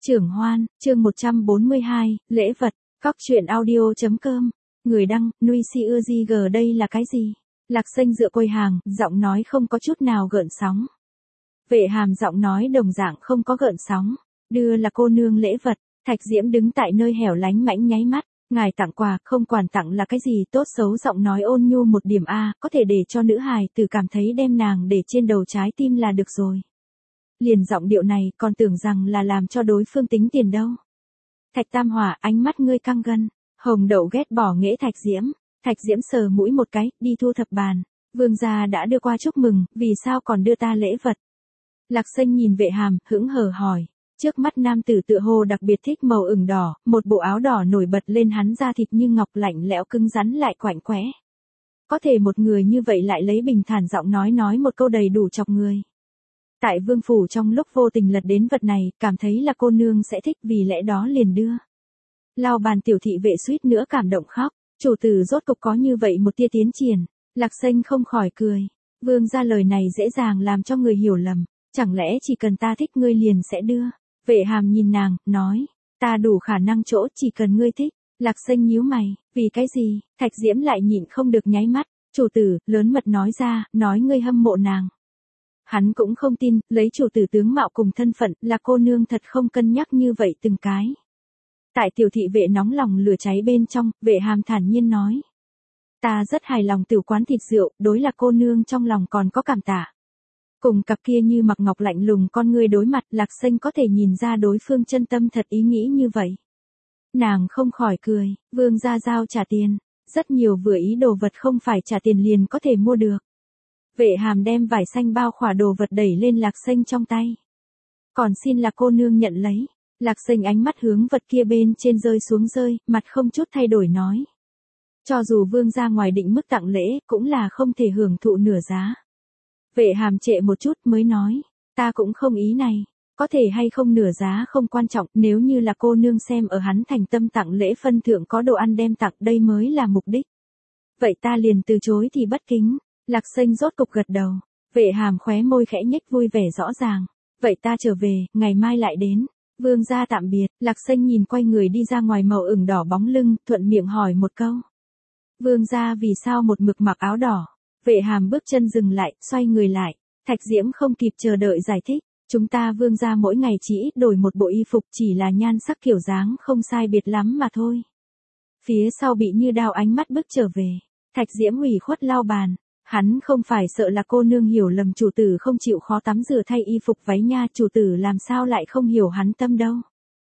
Trưởng Hoan, chương 142, lễ vật, Cóc truyện audio.com, người đăng, Nuôi Si Ưa Di G đây là cái gì? Lạc Xanh dựa quầy hàng, giọng nói không có chút nào gợn sóng. Vệ Hàm giọng nói đồng dạng không có gợn sóng, đưa là cô nương lễ vật, Thạch Diễm đứng tại nơi hẻo lánh mãnh nháy mắt, ngài tặng quà, không quản tặng là cái gì tốt xấu giọng nói ôn nhu một điểm a, có thể để cho nữ hài tử cảm thấy đem nàng để trên đầu trái tim là được rồi. Liền giọng điệu này còn tưởng rằng là làm cho đối phương tính tiền đâu. Thạch Tam Hỏa, ánh mắt ngươi căng gân. Hồng Đậu ghét bỏ nghễ Thạch Diễm. Thạch Diễm sờ mũi một cái, đi thu thập bàn. Vương gia đã đưa qua chúc mừng, vì sao còn đưa ta lễ vật? Lạc Xanh nhìn Vệ Hàm, hững hờ hỏi. Trước mắt nam tử tựa hồ đặc biệt thích màu ửng đỏ, một bộ áo đỏ nổi bật lên hắn da thịt như ngọc lạnh lẽo cứng rắn lại quạnh quẽ. Có thể một người như vậy lại lấy bình thản giọng nói một câu đầy đủ chọc người. Tại vương phủ trong lúc vô tình lật đến vật này, cảm thấy là cô nương sẽ thích vì lẽ đó liền đưa. Lao bàn tiểu thị vệ suýt nữa cảm động khóc, chủ tử rốt cục có như vậy một tia tiến triển. Lạc Xanh không khỏi cười. Vương gia lời này dễ dàng làm cho người hiểu lầm, chẳng lẽ chỉ cần ta thích ngươi liền sẽ đưa. Vệ Hàm nhìn nàng, nói, ta đủ khả năng chỗ chỉ cần ngươi thích. Lạc Xanh nhíu mày, vì cái gì? Thạch Diễm lại nhịn không được nháy mắt, chủ tử, lớn mật nói ra, nói ngươi hâm mộ nàng. Hắn cũng không tin, lấy chủ tử tướng mạo cùng thân phận, là cô nương thật không cân nhắc như vậy từng cái. Tại tiểu thị vệ nóng lòng lửa cháy bên trong, Vệ Hàm thản nhiên nói. Ta rất hài lòng tiểu quán thịt rượu, đối là cô nương trong lòng còn có cảm tạ. Cùng cặp kia như mặc ngọc lạnh lùng con ngươi đối mặt, Lạc Xanh có thể nhìn ra đối phương chân tâm thật ý nghĩ như vậy. Nàng không khỏi cười, vương gia giao trả tiền, rất nhiều vừa ý đồ vật không phải trả tiền liền có thể mua được. Vệ Hàm đem vải xanh bao khỏa đồ vật đẩy lên Lạc Xanh trong tay. Còn xin là cô nương nhận lấy. Lạc Xanh ánh mắt hướng vật kia bên trên rơi xuống rơi, mặt không chút thay đổi nói. Cho dù vương gia ngoài định mức tặng lễ, cũng là không thể hưởng thụ nửa giá. Vệ Hàm trệ một chút mới nói, ta cũng không ý này. Có thể hay không nửa giá không quan trọng, nếu như là cô nương xem ở hắn thành tâm tặng lễ phân thượng có đồ ăn đem tặng đây mới là mục đích. Vậy ta liền từ chối thì bất kính. Lạc Xanh rốt cục gật đầu, Vệ Hàm khóe môi khẽ nhếch vui vẻ rõ ràng. Vậy ta trở về, ngày mai lại đến. Vương gia tạm biệt, Lạc Xanh nhìn quay người đi ra ngoài màu ửng đỏ bóng lưng, thuận miệng hỏi một câu. Vương gia vì sao một mực mặc áo đỏ? Vệ Hàm bước chân dừng lại, xoay người lại. Thạch Diễm không kịp chờ đợi giải thích. Chúng ta vương gia mỗi ngày chỉ ít đổi một bộ y phục, chỉ là nhan sắc kiểu dáng không sai biệt lắm mà thôi. Phía sau bị như đao ánh mắt bước trở về. Thạch Diễm ủy khuất lau bàn. Hắn không phải sợ là cô nương hiểu lầm chủ tử không chịu khó tắm rửa thay y phục váy nha, chủ tử làm sao lại không hiểu hắn tâm đâu.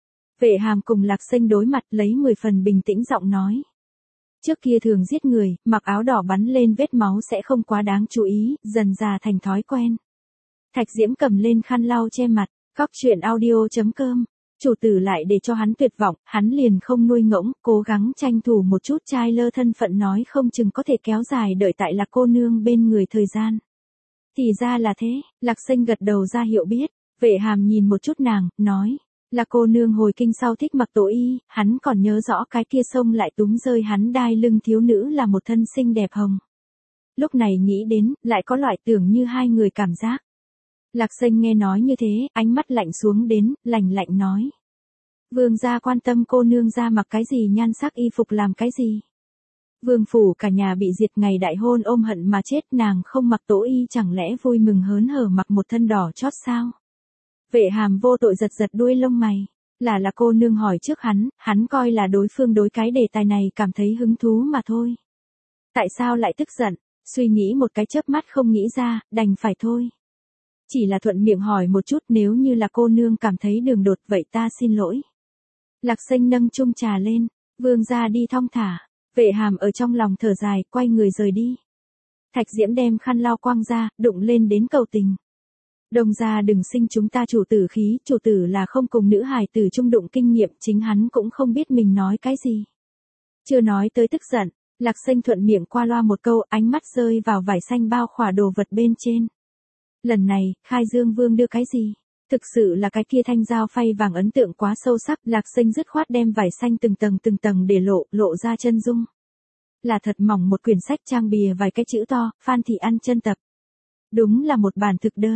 Vệ Hàm cùng Lạc Xanh đối mặt lấy 10 phần bình tĩnh giọng nói. Trước kia thường giết người, mặc áo đỏ bắn lên vết máu sẽ không quá đáng chú ý, dần dà thành thói quen. Thạch Diễm cầm lên khăn lau che mặt, Cóc truyện audio.com. Chủ tử lại để cho hắn tuyệt vọng, hắn liền không nuôi ngỗng, cố gắng tranh thủ một chút trai lơ thân phận nói không chừng có thể kéo dài đợi tại Lạc cô nương bên người thời gian. Thì ra là thế, Lạc Xanh gật đầu ra hiệu biết, Vệ Hàm nhìn một chút nàng, nói, Lạc cô nương hồi kinh sau thích mặc tổ y, hắn còn nhớ rõ cái kia xông lại túm rơi hắn đai lưng thiếu nữ là một thân xinh đẹp hồng. Lúc này nghĩ đến, lại có loại tưởng như hai người cảm giác. Lạc Xanh nghe nói như thế, ánh mắt lạnh xuống đến, lạnh nói. Vương gia quan tâm cô nương ra mặc cái gì nhan sắc y phục làm cái gì. Vương phủ cả nhà bị diệt ngày đại hôn ôm hận mà chết, nàng không mặc tổ y chẳng lẽ vui mừng hớn hở mặc một thân đỏ chót sao. Vệ Hàm vô tội giật đuôi lông mày. Là cô nương hỏi trước hắn coi là đối phương đối cái đề tài này cảm thấy hứng thú mà thôi. Tại sao lại tức giận, suy nghĩ một cái chớp mắt không nghĩ ra, đành phải thôi. Chỉ là thuận miệng hỏi một chút, nếu như là cô nương cảm thấy đường đột vậy ta xin lỗi. Lạc Xanh nâng chung trà lên, vương gia đi thong thả. Vệ Hàm ở trong lòng thở dài, quay người rời đi. Thạch Diễm đem khăn lau quang ra, đụng lên đến cầu tình. Đồng gia đừng sinh chúng ta chủ tử khí, chủ tử là không cùng nữ hài tử chung đụng kinh nghiệm, chính hắn cũng không biết mình nói cái gì. Chưa nói tới tức giận, Lạc Xanh thuận miệng qua loa một câu, ánh mắt rơi vào vải xanh bao khỏa đồ vật bên trên. Lần này, Khai Dương Vương đưa cái gì? Thực sự là cái kia thanh dao phay vàng ấn tượng quá sâu sắc, Lạc Xanh dứt khoát đem vải xanh từng tầng để lộ ra chân dung. Là thật mỏng một quyển sách trang bìa vài cái chữ to, Phan Thị Ăn chân tập. Đúng là một bản thực đơn.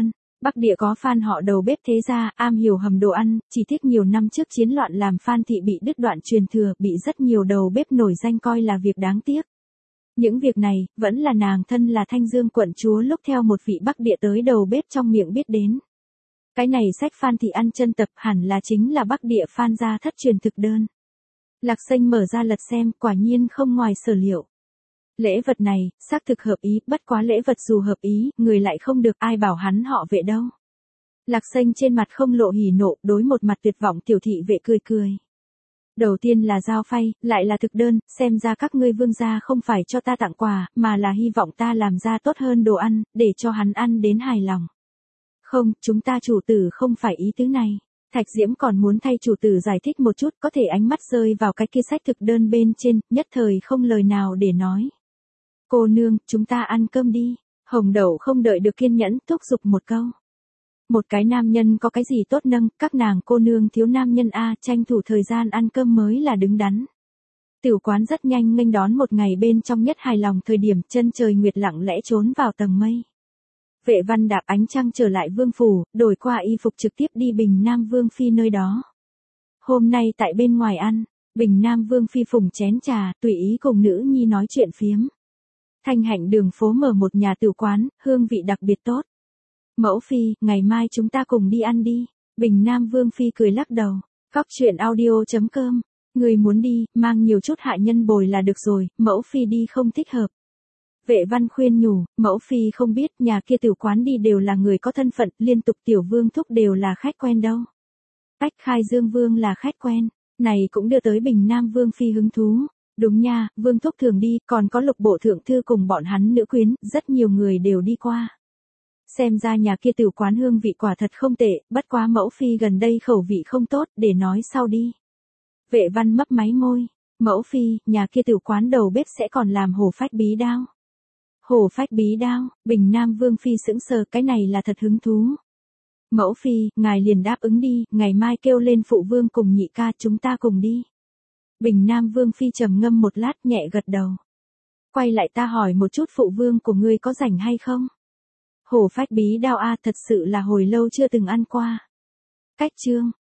Bắc Địa có Phan họ đầu bếp thế gia, am hiểu hầm đồ ăn, chỉ tiếc nhiều năm trước chiến loạn làm Phan thị bị đứt đoạn truyền thừa, bị rất nhiều đầu bếp nổi danh coi là việc đáng tiếc. Những việc này, vẫn là nàng thân là Thanh Dương quận chúa lúc theo một vị Bắc Địa tới đầu bếp trong miệng biết đến. Cái này sách Phan thị ăn chân tập hẳn là chính là Bắc Địa Phan gia thất truyền thực đơn. Lạc Xanh mở ra lật xem, quả nhiên không ngoài sở liệu. Lễ vật này, xác thực hợp ý, bất quá lễ vật dù hợp ý, người lại không được, ai bảo hắn họ Vệ đâu. Lạc Xanh trên mặt không lộ hỉ nộ, đối một mặt tuyệt vọng tiểu thị Vệ cười cười. Đầu tiên là giao phay, lại là thực đơn, xem ra các ngươi vương gia không phải cho ta tặng quà, mà là hy vọng ta làm ra tốt hơn đồ ăn, để cho hắn ăn đến hài lòng. Không, chúng ta chủ tử không phải ý tứ này. Thạch Diễm còn muốn thay chủ tử giải thích một chút, có thể ánh mắt rơi vào cái kia sách thực đơn bên trên, nhất thời không lời nào để nói. Cô nương, chúng ta ăn cơm đi. Hồng Đậu không đợi được kiên nhẫn, thúc giục một câu. Một cái nam nhân có cái gì tốt nâng, các nàng cô nương thiếu nam nhân a, tranh thủ thời gian ăn cơm mới là đứng đắn. Tiểu quán rất nhanh nghênh đón một ngày bên trong nhất hài lòng thời điểm, chân trời nguyệt lặng lẽ trốn vào tầng mây. Vệ Văn đạp ánh trăng trở lại vương phủ, đổi qua y phục trực tiếp đi Bình Nam Vương phi nơi đó. Hôm nay tại bên ngoài ăn, Bình Nam Vương phi phùng chén trà, tùy ý cùng nữ nhi nói chuyện phiếm. Thanh Hạnh đường phố mở một nhà tử quán, hương vị đặc biệt tốt. Mẫu phi, ngày mai chúng ta cùng đi ăn đi. Bình Nam Vương phi cười lắc đầu. Cóc truyện audio.com. Người muốn đi, mang nhiều chút hạ nhân bồi là được rồi, mẫu phi đi không thích hợp. Vệ Văn khuyên nhủ, mẫu phi không biết nhà kia tiểu quán đi đều là người có thân phận, liên tục tiểu vương thúc đều là khách quen đâu. Bách Khai Dương Vương là khách quen, này cũng đưa tới Bình Nam Vương phi hứng thú. Đúng nha, Vương thúc thường đi, còn có Lục bộ thượng thư cùng bọn hắn nữ quyến, rất nhiều người đều đi qua. Xem ra nhà kia tiểu quán hương vị quả thật không tệ, bất quá mẫu phi gần đây khẩu vị không tốt, để nói sau đi. Vệ Văn mấp máy môi, mẫu phi, nhà kia tiểu quán đầu bếp sẽ còn làm hổ phách bí đao. Hổ phách bí đao, Bình Nam Vương phi sững sờ, cái này là thật hứng thú. Mẫu phi, ngài liền đáp ứng đi, ngày mai kêu lên phụ vương cùng nhị ca chúng ta cùng đi. Bình Nam Vương phi trầm ngâm một lát nhẹ gật đầu. Quay lại ta hỏi một chút phụ vương của ngươi có rảnh hay không? Hổ phách bí đao a, thật sự là hồi lâu chưa từng ăn qua. Cách chương